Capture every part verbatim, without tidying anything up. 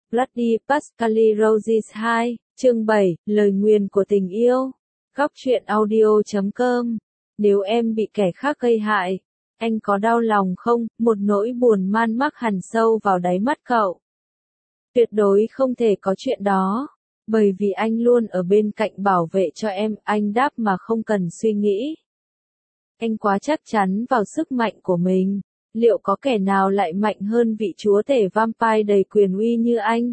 Bloody Pascali Roses hai, chương bảy, lời nguyền của tình yêu. Góc truyện audio chấm com. Nếu em bị kẻ khác gây hại, anh có đau lòng không? Một nỗi buồn man mác hằn sâu vào đáy mắt cậu. Tuyệt đối không thể có chuyện đó, bởi vì anh luôn ở bên cạnh bảo vệ cho em, anh đáp mà không cần suy nghĩ. Anh quá chắc chắn vào sức mạnh của mình. Liệu có kẻ nào lại mạnh hơn vị chúa tể vampire đầy quyền uy như anh?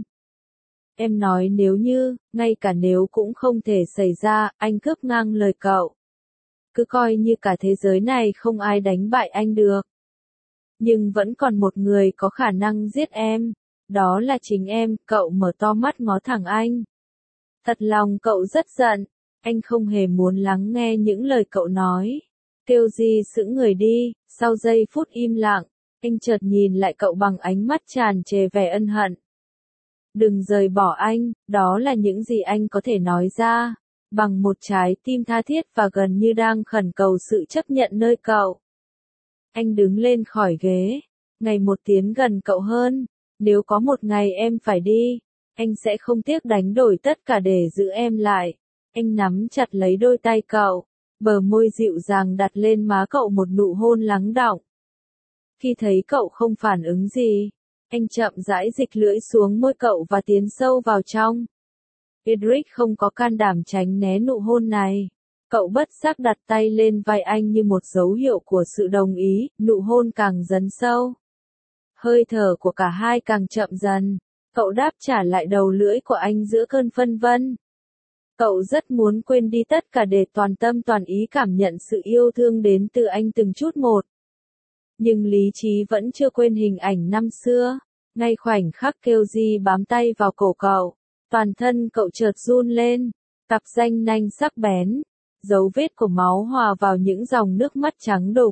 Em nói nếu như, ngay cả nếu cũng không thể xảy ra, anh cướp ngang lời cậu. Cứ coi như cả thế giới này không ai đánh bại anh được. Nhưng vẫn còn một người có khả năng giết em. Đó là chính em. Cậu mở to mắt ngó thẳng anh. Thật lòng cậu rất giận. Anh không hề muốn lắng nghe những lời cậu nói. Kêu Di sững người đi, sau giây phút im lặng, anh chợt nhìn lại cậu bằng ánh mắt tràn trề vẻ ân hận. Đừng rời bỏ anh, đó là những gì anh có thể nói ra, bằng một trái tim tha thiết và gần như đang khẩn cầu sự chấp nhận nơi cậu. Anh đứng lên khỏi ghế, ngày một tiến gần cậu hơn, nếu có một ngày em phải đi, anh sẽ không tiếc đánh đổi tất cả để giữ em lại. Anh nắm chặt lấy đôi tay cậu. Bờ môi dịu dàng đặt lên má cậu một nụ hôn lắng đọng. Khi thấy cậu không phản ứng gì, anh chậm rãi dịch lưỡi xuống môi cậu và tiến sâu vào trong. Edric không có can đảm tránh né nụ hôn này. Cậu bất giác đặt tay lên vai anh như một dấu hiệu của sự đồng ý, nụ hôn càng dấn sâu. Hơi thở của cả hai càng chậm dần, cậu đáp trả lại đầu lưỡi của anh giữa cơn phân vân. Cậu rất muốn quên đi tất cả để toàn tâm toàn ý cảm nhận sự yêu thương đến từ anh từng chút một. Nhưng lý trí vẫn chưa quên hình ảnh năm xưa. Ngay khoảnh khắc Kêu Di bám tay vào cổ cậu, toàn thân cậu chợt run lên, cặp ranh nanh sắc bén, dấu vết của máu hòa vào những dòng nước mắt trắng đục.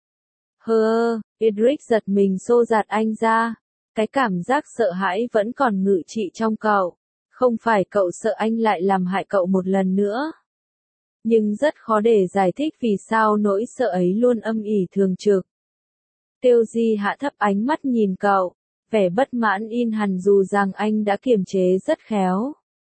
Hơ, Edric giật mình xô giạt anh ra. Cái cảm giác sợ hãi vẫn còn ngự trị trong cậu. Không phải cậu sợ anh lại làm hại cậu một lần nữa. Nhưng rất khó để giải thích vì sao nỗi sợ ấy luôn âm ỉ thường trực. Tiêu Di hạ thấp ánh mắt nhìn cậu, vẻ bất mãn in hằn dù rằng anh đã kiềm chế rất khéo.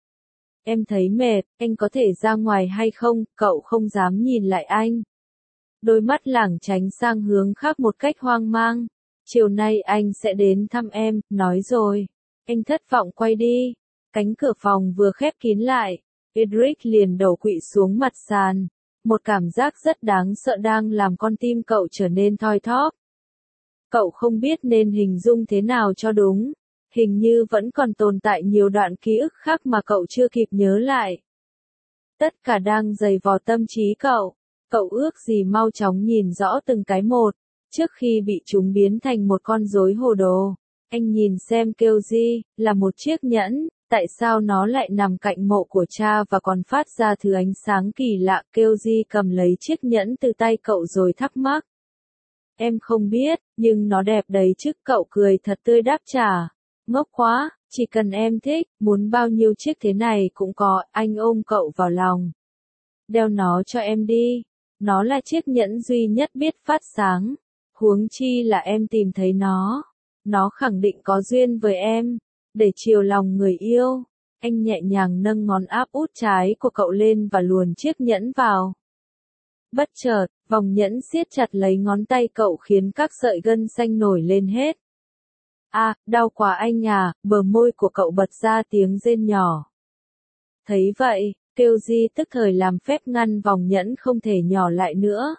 Em thấy mệt, anh có thể ra ngoài hay không? Cậu không dám nhìn lại anh. Đôi mắt lảng tránh sang hướng khác một cách hoang mang. Chiều nay anh sẽ đến thăm em, nói rồi. Anh thất vọng quay đi. Cánh cửa phòng vừa khép kín lại, Edric liền đổ quỵ xuống mặt sàn. Một cảm giác rất đáng sợ đang làm con tim cậu trở nên thoi thóp. Cậu không biết nên hình dung thế nào cho đúng. Hình như vẫn còn tồn tại nhiều đoạn ký ức khác mà cậu chưa kịp nhớ lại. Tất cả đang dày vò tâm trí cậu. Cậu ước gì mau chóng nhìn rõ từng cái một, trước khi bị chúng biến thành một con rối hồ đồ. Anh nhìn xem Kêu Di, là một chiếc nhẫn. Tại sao nó lại nằm cạnh mộ của cha và còn phát ra thứ ánh sáng kỳ lạ? Kêu Di cầm lấy chiếc nhẫn từ tay cậu rồi thắc mắc. Em không biết, nhưng nó đẹp đấy chứ. Cậu cười thật tươi đáp trả. Ngốc quá, chỉ cần em thích, muốn bao nhiêu chiếc thế này cũng có. Anh ôm cậu vào lòng. Đeo nó cho em đi. Nó là chiếc nhẫn duy nhất biết phát sáng. Huống chi là em tìm thấy nó. Nó khẳng định có duyên với em. Để chiều lòng người yêu, anh nhẹ nhàng nâng ngón áp út trái của cậu lên và luồn chiếc nhẫn vào. Bất chợt, vòng nhẫn siết chặt lấy ngón tay cậu khiến các sợi gân xanh nổi lên hết. À, đau quá anh à, bờ môi của cậu bật ra tiếng rên nhỏ. Thấy vậy, Kêu Di tức thời làm phép ngăn vòng nhẫn không thể nhỏ lại nữa.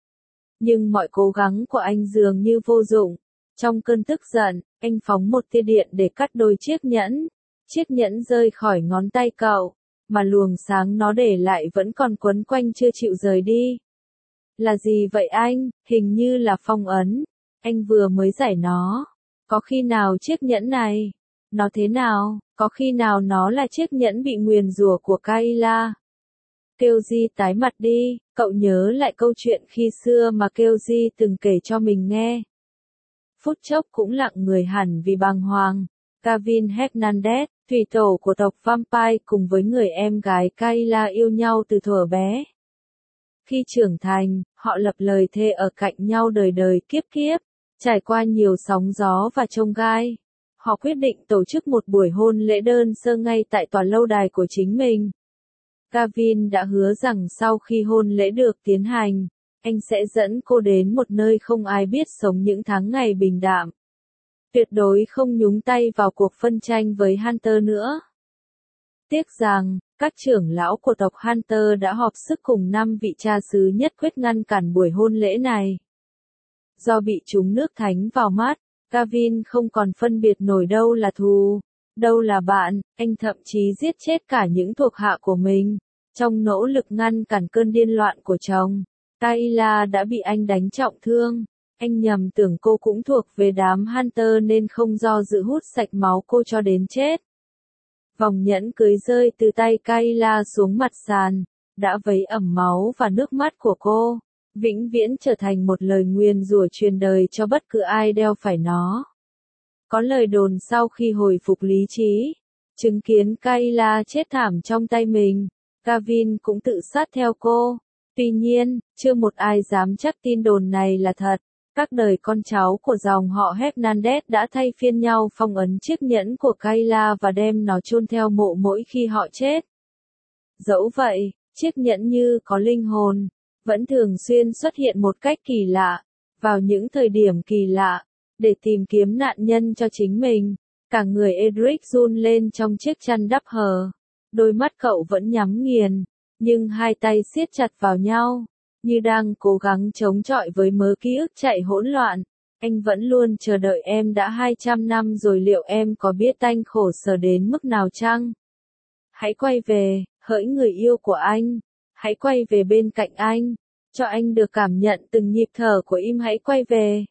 Nhưng mọi cố gắng của anh dường như vô dụng. Trong cơn tức giận, anh phóng một tia điện để cắt đôi chiếc nhẫn. Chiếc nhẫn rơi khỏi ngón tay cậu, mà luồng sáng nó để lại vẫn còn quấn quanh chưa chịu rời đi. Là gì vậy anh? Hình như là phong ấn. Anh vừa mới giải nó. Có khi nào chiếc nhẫn này? Nó thế nào? Có khi nào nó là chiếc nhẫn bị nguyền rủa của Kayla? Kêu Di tái mặt đi, cậu nhớ lại câu chuyện khi xưa mà Kêu Di từng kể cho mình nghe. Phút chốc cũng lặng người hẳn vì bàng hoàng. Gavin Hernandez, thủy tổ của tộc Vampire cùng với người em gái Kayla yêu nhau từ thuở bé. Khi trưởng thành, họ lập lời thề ở cạnh nhau đời đời kiếp kiếp, trải qua nhiều sóng gió và chông gai. Họ quyết định tổ chức một buổi hôn lễ đơn sơ ngay tại tòa lâu đài của chính mình. Gavin đã hứa rằng sau khi hôn lễ được tiến hành, anh sẽ dẫn cô đến một nơi không ai biết sống những tháng ngày bình đạm. Tuyệt đối không nhúng tay vào cuộc phân tranh với Hunter nữa. Tiếc rằng, các trưởng lão của tộc Hunter đã họp sức cùng năm vị cha xứ nhất quyết ngăn cản buổi hôn lễ này. Do bị trúng nước thánh vào mắt, Gavin không còn phân biệt nổi đâu là thù, đâu là bạn, anh thậm chí giết chết cả những thuộc hạ của mình. Trong nỗ lực ngăn cản cơn điên loạn của chồng, Kayla đã bị anh đánh trọng thương. Anh nhầm tưởng cô cũng thuộc về đám Hunter nên không do dự hút sạch máu cô cho đến chết. Vòng nhẫn cưới rơi từ tay Kayla xuống mặt sàn, đã vấy ẩm máu và nước mắt của cô, vĩnh viễn trở thành một lời nguyền rủa truyền đời cho bất cứ ai đeo phải nó. Có lời đồn sau khi hồi phục lý trí, chứng kiến Kayla chết thảm trong tay mình, Gavin cũng tự sát theo cô. Tuy nhiên, chưa một ai dám chắc tin đồn này là thật. Các đời con cháu của dòng họ Hernandez đã thay phiên nhau phong ấn chiếc nhẫn của Kayla và đem nó chôn theo mộ mỗi khi họ chết. Dẫu vậy, chiếc nhẫn như có linh hồn, vẫn thường xuyên xuất hiện một cách kỳ lạ, vào những thời điểm kỳ lạ, để tìm kiếm nạn nhân cho chính mình. Cả người Edric run lên trong chiếc chăn đắp hờ. Đôi mắt cậu vẫn nhắm nghiền, nhưng hai tay siết chặt vào nhau, như đang cố gắng chống chọi với mớ ký ức chạy hỗn loạn. Anh vẫn luôn chờ đợi em đã hai trăm năm rồi, liệu em có biết anh khổ sở đến mức nào chăng? Hãy quay về, hỡi người yêu của anh. Hãy quay về bên cạnh anh, cho anh được cảm nhận từng nhịp thở của em. Hãy quay về.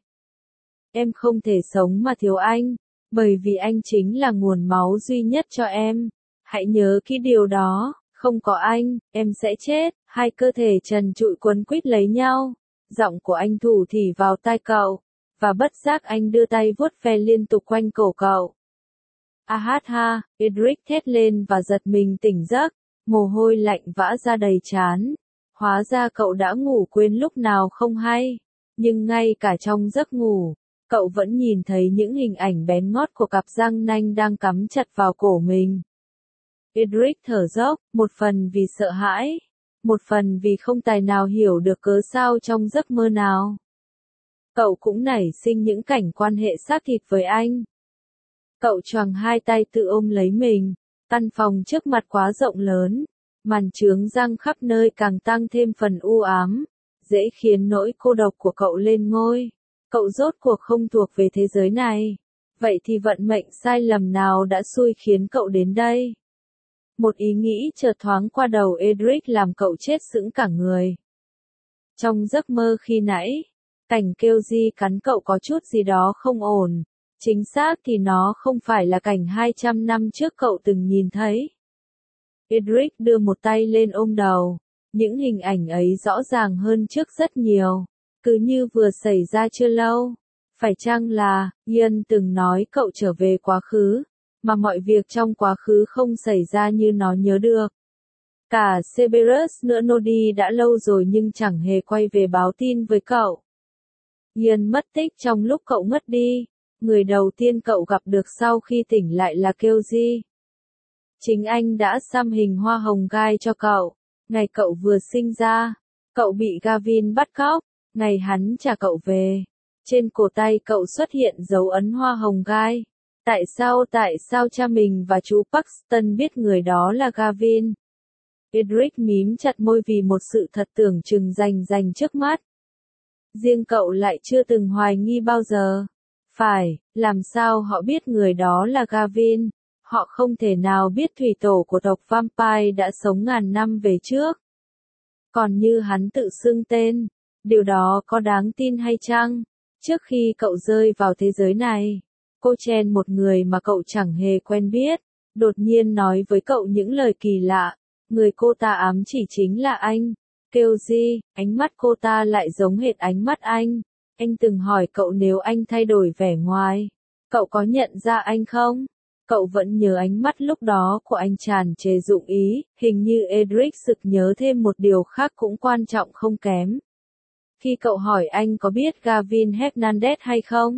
Em không thể sống mà thiếu anh, bởi vì anh chính là nguồn máu duy nhất cho em. Hãy nhớ kỹ điều đó, không có anh, em sẽ chết. Hai cơ thể trần trụi quấn quýt lấy nhau, giọng của anh thủ thỉ vào tai cậu, và bất giác anh đưa tay vuốt ve liên tục quanh cổ cậu. A hát ha, Edric thét lên và giật mình tỉnh giấc, mồ hôi lạnh vã ra đầy trán. Hóa ra cậu đã ngủ quên lúc nào không hay, nhưng ngay cả trong giấc ngủ, cậu vẫn nhìn thấy những hình ảnh bén ngót của cặp răng nanh đang cắm chặt vào cổ mình. Edric thở dốc, một phần vì sợ hãi, một phần vì không tài nào hiểu được cớ sao trong giấc mơ nào. Cậu cũng nảy sinh những cảnh quan hệ xác thịt với anh. Cậu choàng hai tay tự ôm lấy mình, căn phòng trước mặt quá rộng lớn, màn chướng răng khắp nơi càng tăng thêm phần u ám, dễ khiến nỗi cô độc của cậu lên ngôi. Cậu rốt cuộc không thuộc về thế giới này. Vậy thì vận mệnh sai lầm nào đã xui khiến cậu đến đây? Một ý nghĩ chợt thoáng qua đầu Edric làm cậu chết sững cả người. Trong giấc mơ khi nãy, cảnh kêu di cắn cậu có chút gì đó không ổn. Chính xác thì nó không phải là cảnh hai trăm năm trước cậu từng nhìn thấy. Edric đưa một tay lên ôm đầu. Những hình ảnh ấy rõ ràng hơn trước rất nhiều. Cứ như vừa xảy ra chưa lâu. Phải chăng là, Ian từng nói cậu trở về quá khứ, mà mọi việc trong quá khứ không xảy ra như nó nhớ được. Cả Cerberus nữa Nodi đã lâu rồi nhưng chẳng hề quay về báo tin với cậu. Ian mất tích trong lúc cậu ngất đi. Người đầu tiên cậu gặp được sau khi tỉnh lại là Keoji. Chính anh đã xăm hình hoa hồng gai cho cậu. Ngày cậu vừa sinh ra, cậu bị Gavin bắt cóc. Ngày hắn trả cậu về, trên cổ tay cậu xuất hiện dấu ấn hoa hồng gai. Tại sao tại sao cha mình và chú Paxton biết người đó là Gavin? Edric mím chặt môi vì một sự thật tưởng chừng rành rành trước mắt. Riêng cậu lại chưa từng hoài nghi bao giờ. Phải, làm sao họ biết người đó là Gavin? Họ không thể nào biết thủy tổ của tộc Vampire đã sống ngàn năm về trước. Còn như hắn tự xưng tên, điều đó có đáng tin hay chăng? Trước khi cậu rơi vào thế giới này, cô Chen, một người mà cậu chẳng hề quen biết, đột nhiên nói với cậu những lời kỳ lạ. Người cô ta ám chỉ chính là anh. Kêu gì, ánh mắt cô ta lại giống hệt ánh mắt anh. Anh từng hỏi cậu nếu anh thay đổi vẻ ngoài, cậu có nhận ra anh không? Cậu vẫn nhớ ánh mắt lúc đó của anh tràn trề dụng ý. Hình như Edric sực nhớ thêm một điều khác cũng quan trọng không kém. Khi cậu hỏi anh có biết Gavin Hernandez hay không,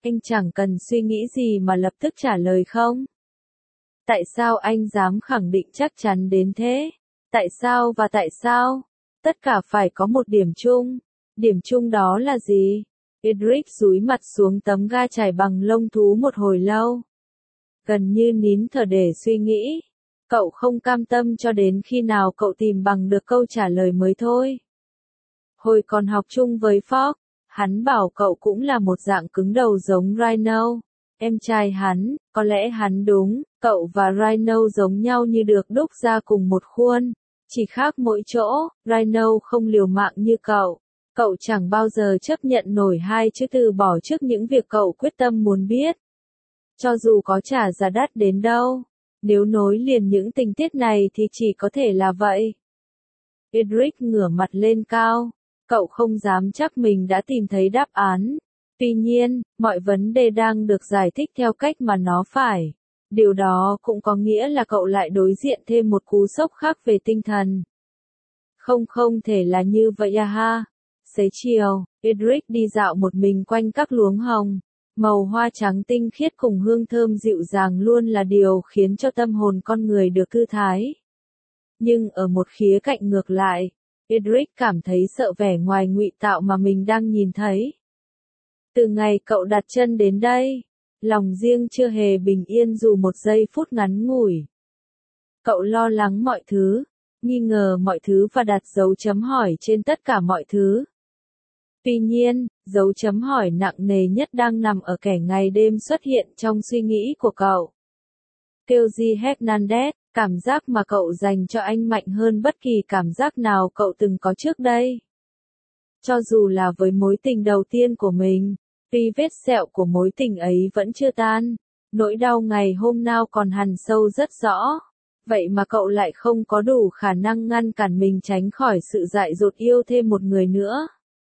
Anh chẳng cần suy nghĩ gì mà lập tức trả lời không? Tại sao anh dám khẳng định chắc chắn đến thế? Tại sao và tại sao? Tất cả phải có một điểm chung. Điểm chung đó là gì? Edric dúi mặt xuống tấm ga trải bằng lông thú một hồi lâu. Gần như nín thở để suy nghĩ. Cậu không cam tâm cho đến khi nào cậu tìm bằng được câu trả lời mới thôi. Hồi còn học chung với Fox, hắn bảo cậu cũng là một dạng cứng đầu giống Rhino. Em trai hắn, có lẽ hắn đúng, cậu và Rhino giống nhau như được đúc ra cùng một khuôn. Chỉ khác mỗi chỗ, Rhino không liều mạng như cậu. Cậu chẳng bao giờ chấp nhận nổi hai chữ từ bỏ trước những việc cậu quyết tâm muốn biết. Cho dù có trả giá đắt đến đâu, nếu nối liền những tình tiết này thì chỉ có thể là vậy. Edric ngửa mặt lên cao. Cậu không dám chắc mình đã tìm thấy đáp án. Tuy nhiên, mọi vấn đề đang được giải thích theo cách mà nó phải. Điều đó cũng có nghĩa là cậu lại đối diện thêm một cú sốc khác về tinh thần. Không không thể là như vậy à ha. Xế chiều, Edric đi dạo một mình quanh các luống hồng. Màu hoa trắng tinh khiết cùng hương thơm dịu dàng luôn là điều khiến cho tâm hồn con người được thư thái. Nhưng ở một khía cạnh ngược lại, Edric cảm thấy sợ vẻ ngoài ngụy tạo mà mình đang nhìn thấy. Từ ngày cậu đặt chân đến đây, lòng riêng chưa hề bình yên dù một giây phút ngắn ngủi. Cậu lo lắng mọi thứ, nghi ngờ mọi thứ và đặt dấu chấm hỏi trên tất cả mọi thứ. Tuy nhiên, dấu chấm hỏi nặng nề nhất đang nằm ở kẻ ngày đêm xuất hiện trong suy nghĩ của cậu. Kelly Hernandez, cảm giác mà cậu dành cho anh mạnh hơn bất kỳ cảm giác nào cậu từng có trước đây. Cho dù là với mối tình đầu tiên của mình, tuy vết sẹo của mối tình ấy vẫn chưa tan, nỗi đau ngày hôm nào còn hằn sâu rất rõ. Vậy mà cậu lại không có đủ khả năng ngăn cản mình tránh khỏi sự dại dột yêu thêm một người nữa.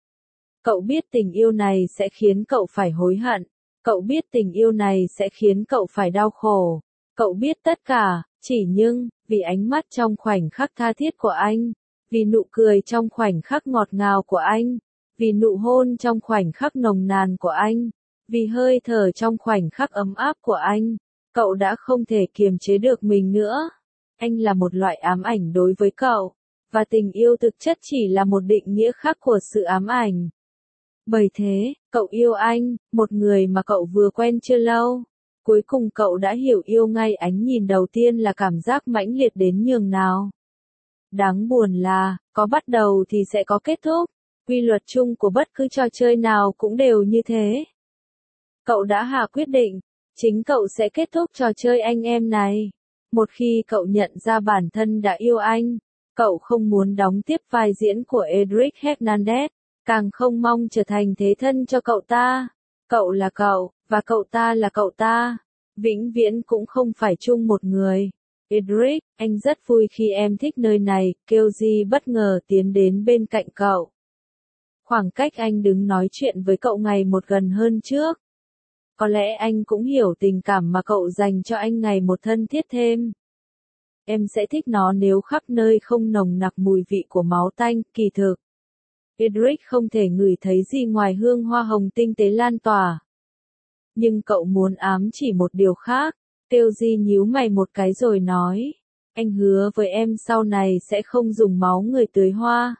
Cậu biết tình yêu này sẽ khiến cậu phải hối hận. Cậu biết tình yêu này sẽ khiến cậu phải đau khổ. Cậu biết tất cả, chỉ nhưng, vì ánh mắt trong khoảnh khắc tha thiết của anh, vì nụ cười trong khoảnh khắc ngọt ngào của anh, vì nụ hôn trong khoảnh khắc nồng nàn của anh, vì hơi thở trong khoảnh khắc ấm áp của anh, cậu đã không thể kiềm chế được mình nữa. Anh là một loại ám ảnh đối với cậu, và tình yêu thực chất chỉ là một định nghĩa khác của sự ám ảnh. Bởi thế, cậu yêu anh, một người mà cậu vừa quen chưa lâu. Cuối cùng cậu đã hiểu yêu ngay ánh nhìn đầu tiên là cảm giác mãnh liệt đến nhường nào. Đáng buồn là, có bắt đầu thì sẽ có kết thúc. Quy luật chung của bất cứ trò chơi nào cũng đều như thế. Cậu đã hạ quyết định, chính cậu sẽ kết thúc trò chơi anh em này. Một khi cậu nhận ra bản thân đã yêu anh, cậu không muốn đóng tiếp vai diễn của Edric Hernandez, càng không mong trở thành thế thân cho cậu ta. Cậu là cậu, và cậu ta là cậu ta. Vĩnh viễn cũng không phải chung một người. Edric, anh rất vui khi em thích nơi này, Kelly bất ngờ tiến đến bên cạnh cậu. Khoảng cách anh đứng nói chuyện với cậu ngày một gần hơn trước. Có lẽ anh cũng hiểu tình cảm mà cậu dành cho anh ngày một thân thiết thêm. Em sẽ thích nó nếu khắp nơi không nồng nặc mùi vị của máu tanh, kỳ thực. Edric không thể ngửi thấy gì ngoài hương hoa hồng tinh tế lan tỏa. Nhưng cậu muốn ám chỉ một điều khác. Kelly nhíu mày một cái rồi nói. Anh hứa với em sau này sẽ không dùng máu người tưới hoa.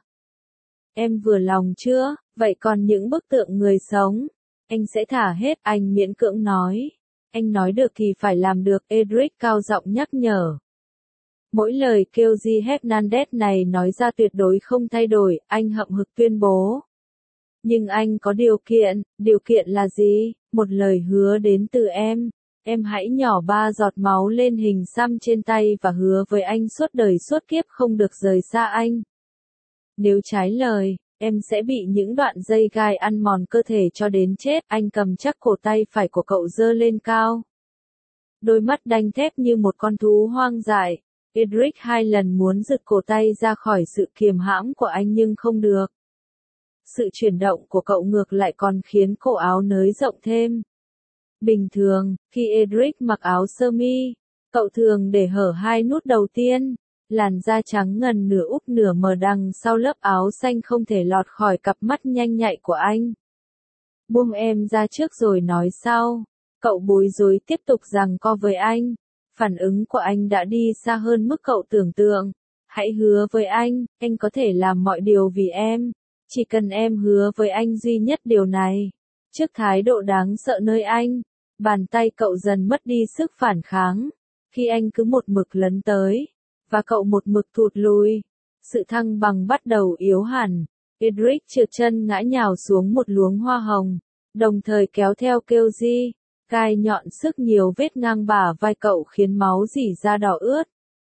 Em vừa lòng chưa? Vậy còn những bức tượng người sống? Anh sẽ thả hết, anh miễn cưỡng nói. Anh nói được thì phải làm được, Edric cao giọng nhắc nhở. Mỗi lời Kelly Hernandez này nói ra tuyệt đối không thay đổi, anh hậm hực tuyên bố. Nhưng anh có điều kiện, điều kiện là gì? Một lời hứa đến từ em. Em hãy nhỏ ba giọt máu lên hình xăm trên tay và hứa với anh suốt đời suốt kiếp không được rời xa anh. Nếu trái lời, em sẽ bị những đoạn dây gai ăn mòn cơ thể cho đến chết. Anh cầm chắc cổ tay phải của cậu giơ lên cao. Đôi mắt đanh thép như một con thú hoang dại. Edric hai lần muốn giật cổ tay ra khỏi sự kiềm hãm của anh nhưng không được. Sự chuyển động của cậu ngược lại còn khiến cổ áo nới rộng thêm. Bình thường, khi Edric mặc áo sơ mi, cậu thường để hở hai nút đầu tiên, làn da trắng ngần nửa úp nửa mờ đằng sau lớp áo xanh không thể lọt khỏi cặp mắt nhanh nhạy của anh. Buông em ra trước rồi nói sau. Cậu bối rối tiếp tục giằng co với anh. Phản ứng của anh đã đi xa hơn mức cậu tưởng tượng. Hãy hứa với anh, anh có thể làm mọi điều vì em. Chỉ cần em hứa với anh duy nhất điều này. Trước thái độ đáng sợ nơi anh, bàn tay cậu dần mất đi sức phản kháng. Khi anh cứ một mực lấn tới, và cậu một mực thụt lùi, sự thăng bằng bắt đầu yếu hẳn. Edric trượt chân ngã nhào xuống một luống hoa hồng, đồng thời kéo theo kêu di. Gai nhọn sức nhiều vết ngang bả vai cậu khiến máu rỉ ra đỏ ướt.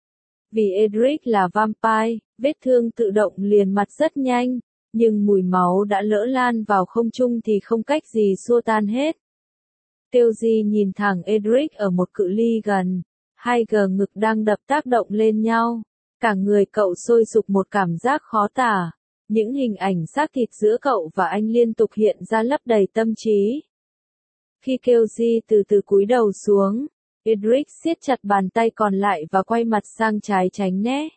Vì Edric là vampire, vết thương tự động liền mặt rất nhanh, nhưng mùi máu đã lỡ lan vào không trung thì không cách gì xua tan hết. Tiêu Di nhìn thẳng Edric ở một cự ly gần, hai gờ ngực đang đập tác động lên nhau, cả người cậu sôi sục một cảm giác khó tả. Những hình ảnh xác thịt giữa cậu và anh liên tục hiện ra lấp đầy tâm trí. Khi Tiêu Di từ từ cúi đầu xuống, Edric siết chặt bàn tay còn lại và quay mặt sang trái tránh né.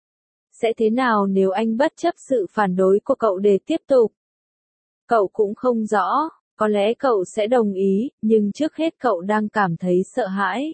Sẽ thế nào nếu anh bất chấp sự phản đối của cậu để tiếp tục? Cậu cũng không rõ, có lẽ cậu sẽ đồng ý, nhưng trước hết cậu đang cảm thấy sợ hãi.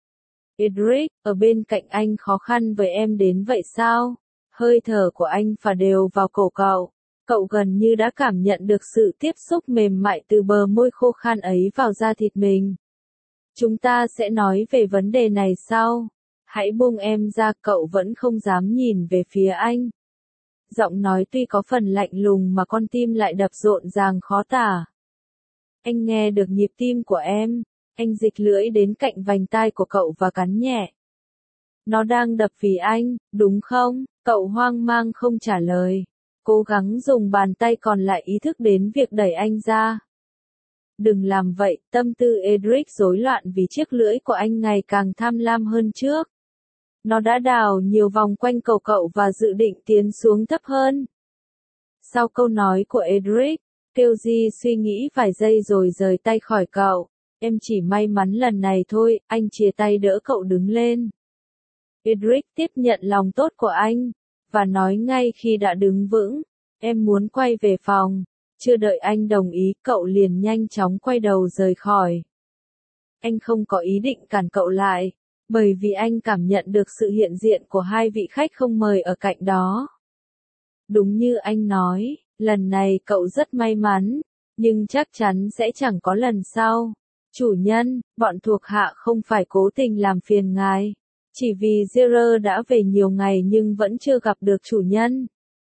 Edric, ở bên cạnh anh khó khăn với em đến vậy sao? Hơi thở của anh phả đều vào cổ cậu. Cậu gần như đã cảm nhận được sự tiếp xúc mềm mại từ bờ môi khô khan ấy vào da thịt mình. Chúng ta sẽ nói về vấn đề này sau. Hãy buông em ra, cậu vẫn không dám nhìn về phía anh. Giọng nói tuy có phần lạnh lùng mà con tim lại đập rộn ràng khó tả. Anh nghe được nhịp tim của em. Anh dịch lưỡi đến cạnh vành tai của cậu và cắn nhẹ. Nó đang đập vì anh, đúng không? Cậu hoang mang không trả lời. Cố gắng dùng bàn tay còn lại ý thức đến việc đẩy anh ra. Đừng làm vậy, tâm tư Edric rối loạn vì chiếc lưỡi của anh ngày càng tham lam hơn trước. Nó đã đào nhiều vòng quanh cầu cậu và dự định tiến xuống thấp hơn. Sau câu nói của Edric, Tiêu Di suy nghĩ vài giây rồi rời tay khỏi cậu. Em chỉ may mắn lần này thôi, anh chia tay đỡ cậu đứng lên. Edric tiếp nhận lòng tốt của anh, và nói ngay khi đã đứng vững, em muốn quay về phòng. Chưa đợi anh đồng ý, cậu liền nhanh chóng quay đầu rời khỏi. Anh không có ý định cản cậu lại, bởi vì anh cảm nhận được sự hiện diện của hai vị khách không mời ở cạnh đó. Đúng như anh nói, lần này cậu rất may mắn, nhưng chắc chắn sẽ chẳng có lần sau. Chủ nhân, bọn thuộc hạ không phải cố tình làm phiền ngài. Chỉ vì Zero đã về nhiều ngày nhưng vẫn chưa gặp được chủ nhân.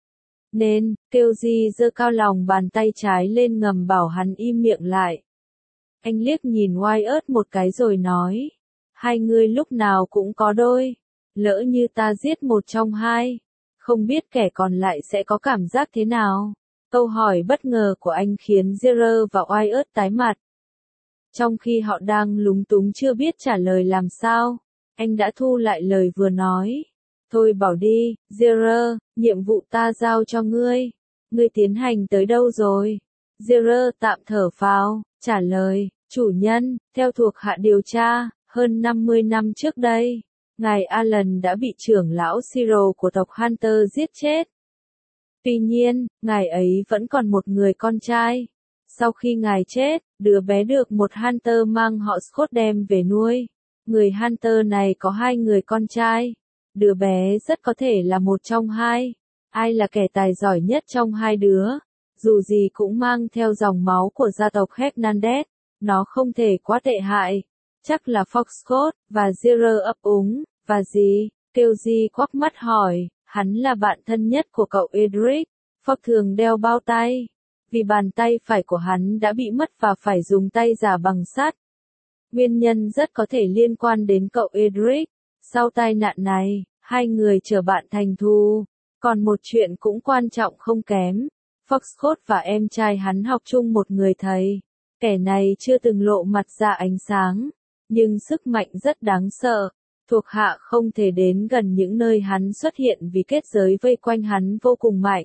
Nên, Tiêu Di giơ cao lòng bàn tay trái lên ngầm bảo hắn im miệng lại. Anh liếc nhìn Wyatt một cái rồi nói. Hai người lúc nào cũng có đôi. Lỡ như ta giết một trong hai. Không biết kẻ còn lại sẽ có cảm giác thế nào? Câu hỏi bất ngờ của anh khiến Zero và Wyatt tái mặt. Trong khi họ đang lúng túng chưa biết trả lời làm sao, anh đã thu lại lời vừa nói. Thôi bảo đi, Zero, nhiệm vụ ta giao cho ngươi. Ngươi tiến hành tới đâu rồi? Zero tạm thở phào, trả lời, chủ nhân, theo thuộc hạ điều tra, hơn năm mươi năm trước đây, ngài Alan đã bị trưởng lão Cyril của tộc Hunter giết chết. Tuy nhiên, ngài ấy vẫn còn một người con trai. Sau khi ngài chết, đứa bé được một Hunter mang họ Scott đem về nuôi. Người Hunter này có hai người con trai. Đứa bé rất có thể là một trong hai. Ai là kẻ tài giỏi nhất trong hai đứa? Dù gì cũng mang theo dòng máu của gia tộc Hernandez. Nó không thể quá tệ hại. Chắc là Fox Scott, và Zero ấp úng. Và gì? Kêu gì quắc mắt hỏi. Hắn là bạn thân nhất của cậu Edric. Fox thường đeo bao tay. Vì bàn tay phải của hắn đã bị mất và phải dùng tay giả bằng sắt. Nguyên nhân rất có thể liên quan đến cậu Edric. Sau tai nạn này, hai người trở bạn thành thù. Còn một chuyện cũng quan trọng không kém. Fox Scott và em trai hắn học chung một người thầy. Kẻ này chưa từng lộ mặt ra ánh sáng, nhưng sức mạnh rất đáng sợ. Thuộc hạ không thể đến gần những nơi hắn xuất hiện vì kết giới vây quanh hắn vô cùng mạnh.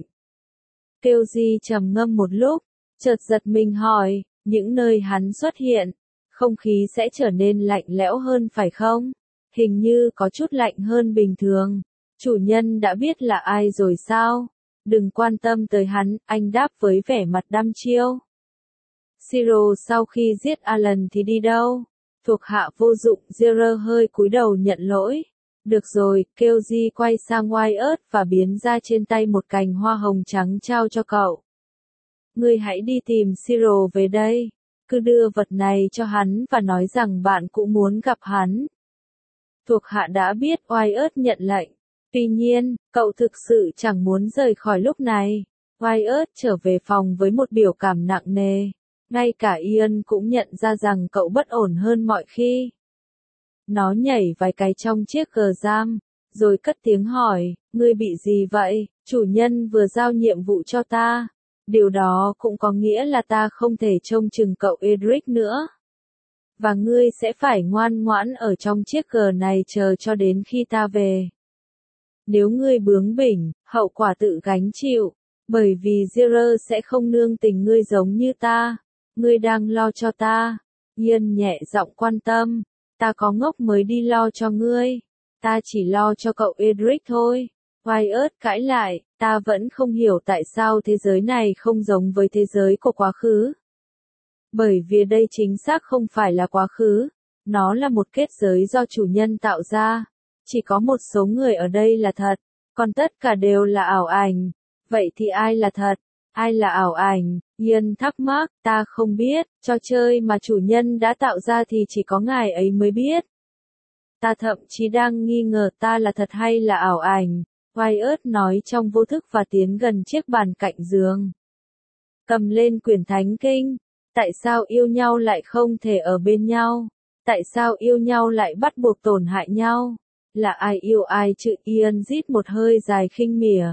Kêu Di trầm ngâm một lúc, chợt giật mình hỏi, những nơi hắn xuất hiện, không khí sẽ trở nên lạnh lẽo hơn phải không? Hình như có chút lạnh hơn bình thường. Chủ nhân đã biết là ai rồi sao? Đừng quan tâm tới hắn, anh đáp với vẻ mặt đăm chiêu. Zero sau khi giết Alan thì đi đâu? Thuộc hạ vô dụng, Zero hơi cúi đầu nhận lỗi. Được rồi, kêu Di quay sang Wyatt và biến ra trên tay một cành hoa hồng trắng trao cho cậu. Ngươi hãy đi tìm Zero về đây. Cứ đưa vật này cho hắn và nói rằng bạn cũng muốn gặp hắn. Thuộc hạ đã biết, Wyatt nhận lệnh. Tuy nhiên, cậu thực sự chẳng muốn rời khỏi lúc này. Wyatt trở về phòng với một biểu cảm nặng nề. Ngay cả Ian cũng nhận ra rằng cậu bất ổn hơn mọi khi. Nó nhảy vài cái trong chiếc gờ giam, rồi cất tiếng hỏi, ngươi bị gì vậy? Chủ nhân vừa giao nhiệm vụ cho ta. Điều đó cũng có nghĩa là ta không thể trông chừng cậu Edric nữa. Và ngươi sẽ phải ngoan ngoãn ở trong chiếc gờ này chờ cho đến khi ta về. Nếu ngươi bướng bỉnh, hậu quả tự gánh chịu, bởi vì Zero sẽ không nương tình ngươi giống như ta. Ngươi đang lo cho ta. Ian nhẹ giọng quan tâm. Ta có ngốc mới đi lo cho ngươi. Ta chỉ lo cho cậu Edric thôi. Wyatt cãi lại, ta vẫn không hiểu tại sao thế giới này không giống với thế giới của quá khứ. Bởi vì đây chính xác không phải là quá khứ. Nó là một kết giới do chủ nhân tạo ra. Chỉ có một số người ở đây là thật, còn tất cả đều là ảo ảnh. Vậy thì ai là thật? Ai là ảo ảnh? Ian thắc mắc, ta không biết, trò chơi mà chủ nhân đã tạo ra thì chỉ có ngài ấy mới biết. Ta thậm chí đang nghi ngờ ta là thật hay là ảo ảnh. Wyatt nói trong vô thức và tiến gần chiếc bàn cạnh giường. Cầm lên quyển thánh kinh. Tại sao yêu nhau lại không thể ở bên nhau? Tại sao yêu nhau lại bắt buộc tổn hại nhau? Là ai yêu ai chứ? Ian rít một hơi dài khinh mỉa.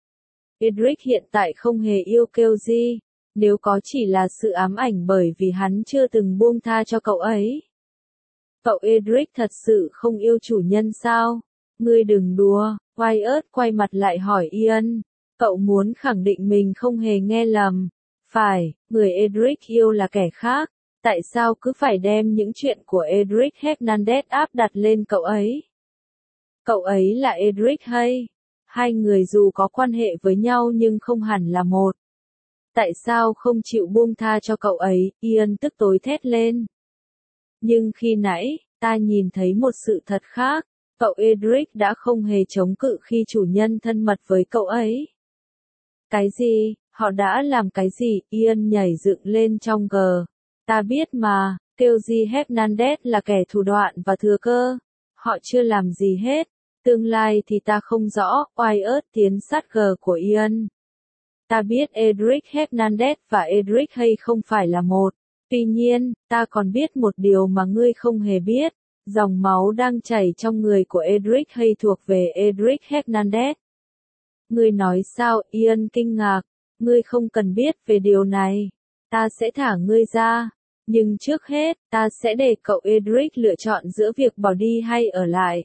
Edric hiện tại không hề yêu Kelzy, nếu có chỉ là sự ám ảnh bởi vì hắn chưa từng buông tha cho cậu ấy. Cậu Edric thật sự không yêu chủ nhân sao? Ngươi đừng đùa. Wyatt quay mặt lại hỏi Ian. Cậu muốn khẳng định mình không hề nghe lầm. Phải, người Edric yêu là kẻ khác. Tại sao cứ phải đem những chuyện của Edric Hernandez áp đặt lên cậu ấy? Cậu ấy là Edric hay? Hai người dù có quan hệ với nhau nhưng không hẳn là một. Tại sao không chịu buông tha cho cậu ấy? Ian tức tối thét lên. Nhưng khi nãy, ta nhìn thấy một sự thật khác. Cậu Edric đã không hề chống cự khi chủ nhân thân mật với cậu ấy. Cái gì? Họ đã làm cái gì? Ian nhảy dựng lên trong gờ. Ta biết mà, Kelzy Hernandez là kẻ thủ đoạn và thừa cơ. Họ chưa làm gì hết. Tương lai thì ta không rõ. Wyatt tiến sát gờ của Ian. Ta biết Edric Hernandez và Edric Hay không phải là một. Tuy nhiên, ta còn biết một điều mà ngươi không hề biết. Dòng máu đang chảy trong người của Edric Hay thuộc về Edric Hernandez. Ngươi nói sao? Ian kinh ngạc. Ngươi không cần biết về điều này. Ta sẽ thả ngươi ra. Nhưng trước hết, ta sẽ để cậu Edric lựa chọn giữa việc bỏ đi hay ở lại.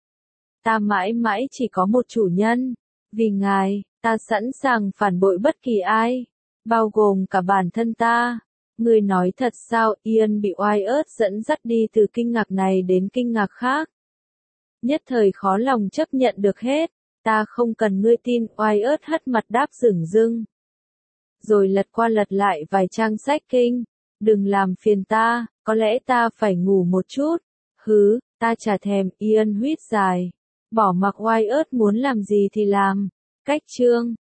Ta mãi mãi chỉ có một chủ nhân. Vì ngài, ta sẵn sàng phản bội bất kỳ ai. Bao gồm cả bản thân ta. Ngươi nói thật sao? Ian bị Wyatt dẫn dắt đi từ kinh ngạc này đến kinh ngạc khác. Nhất thời khó lòng chấp nhận được hết. Ta không cần ngươi tin. Wyatt hất mặt đáp dửng dưng. Rồi lật qua lật lại vài trang sách kinh. Đừng làm phiền ta, có lẽ ta phải ngủ một chút. Hứ, ta chả thèm. Ian huýt dài. Bỏ mặc Wyatt muốn làm gì thì làm. Cách chương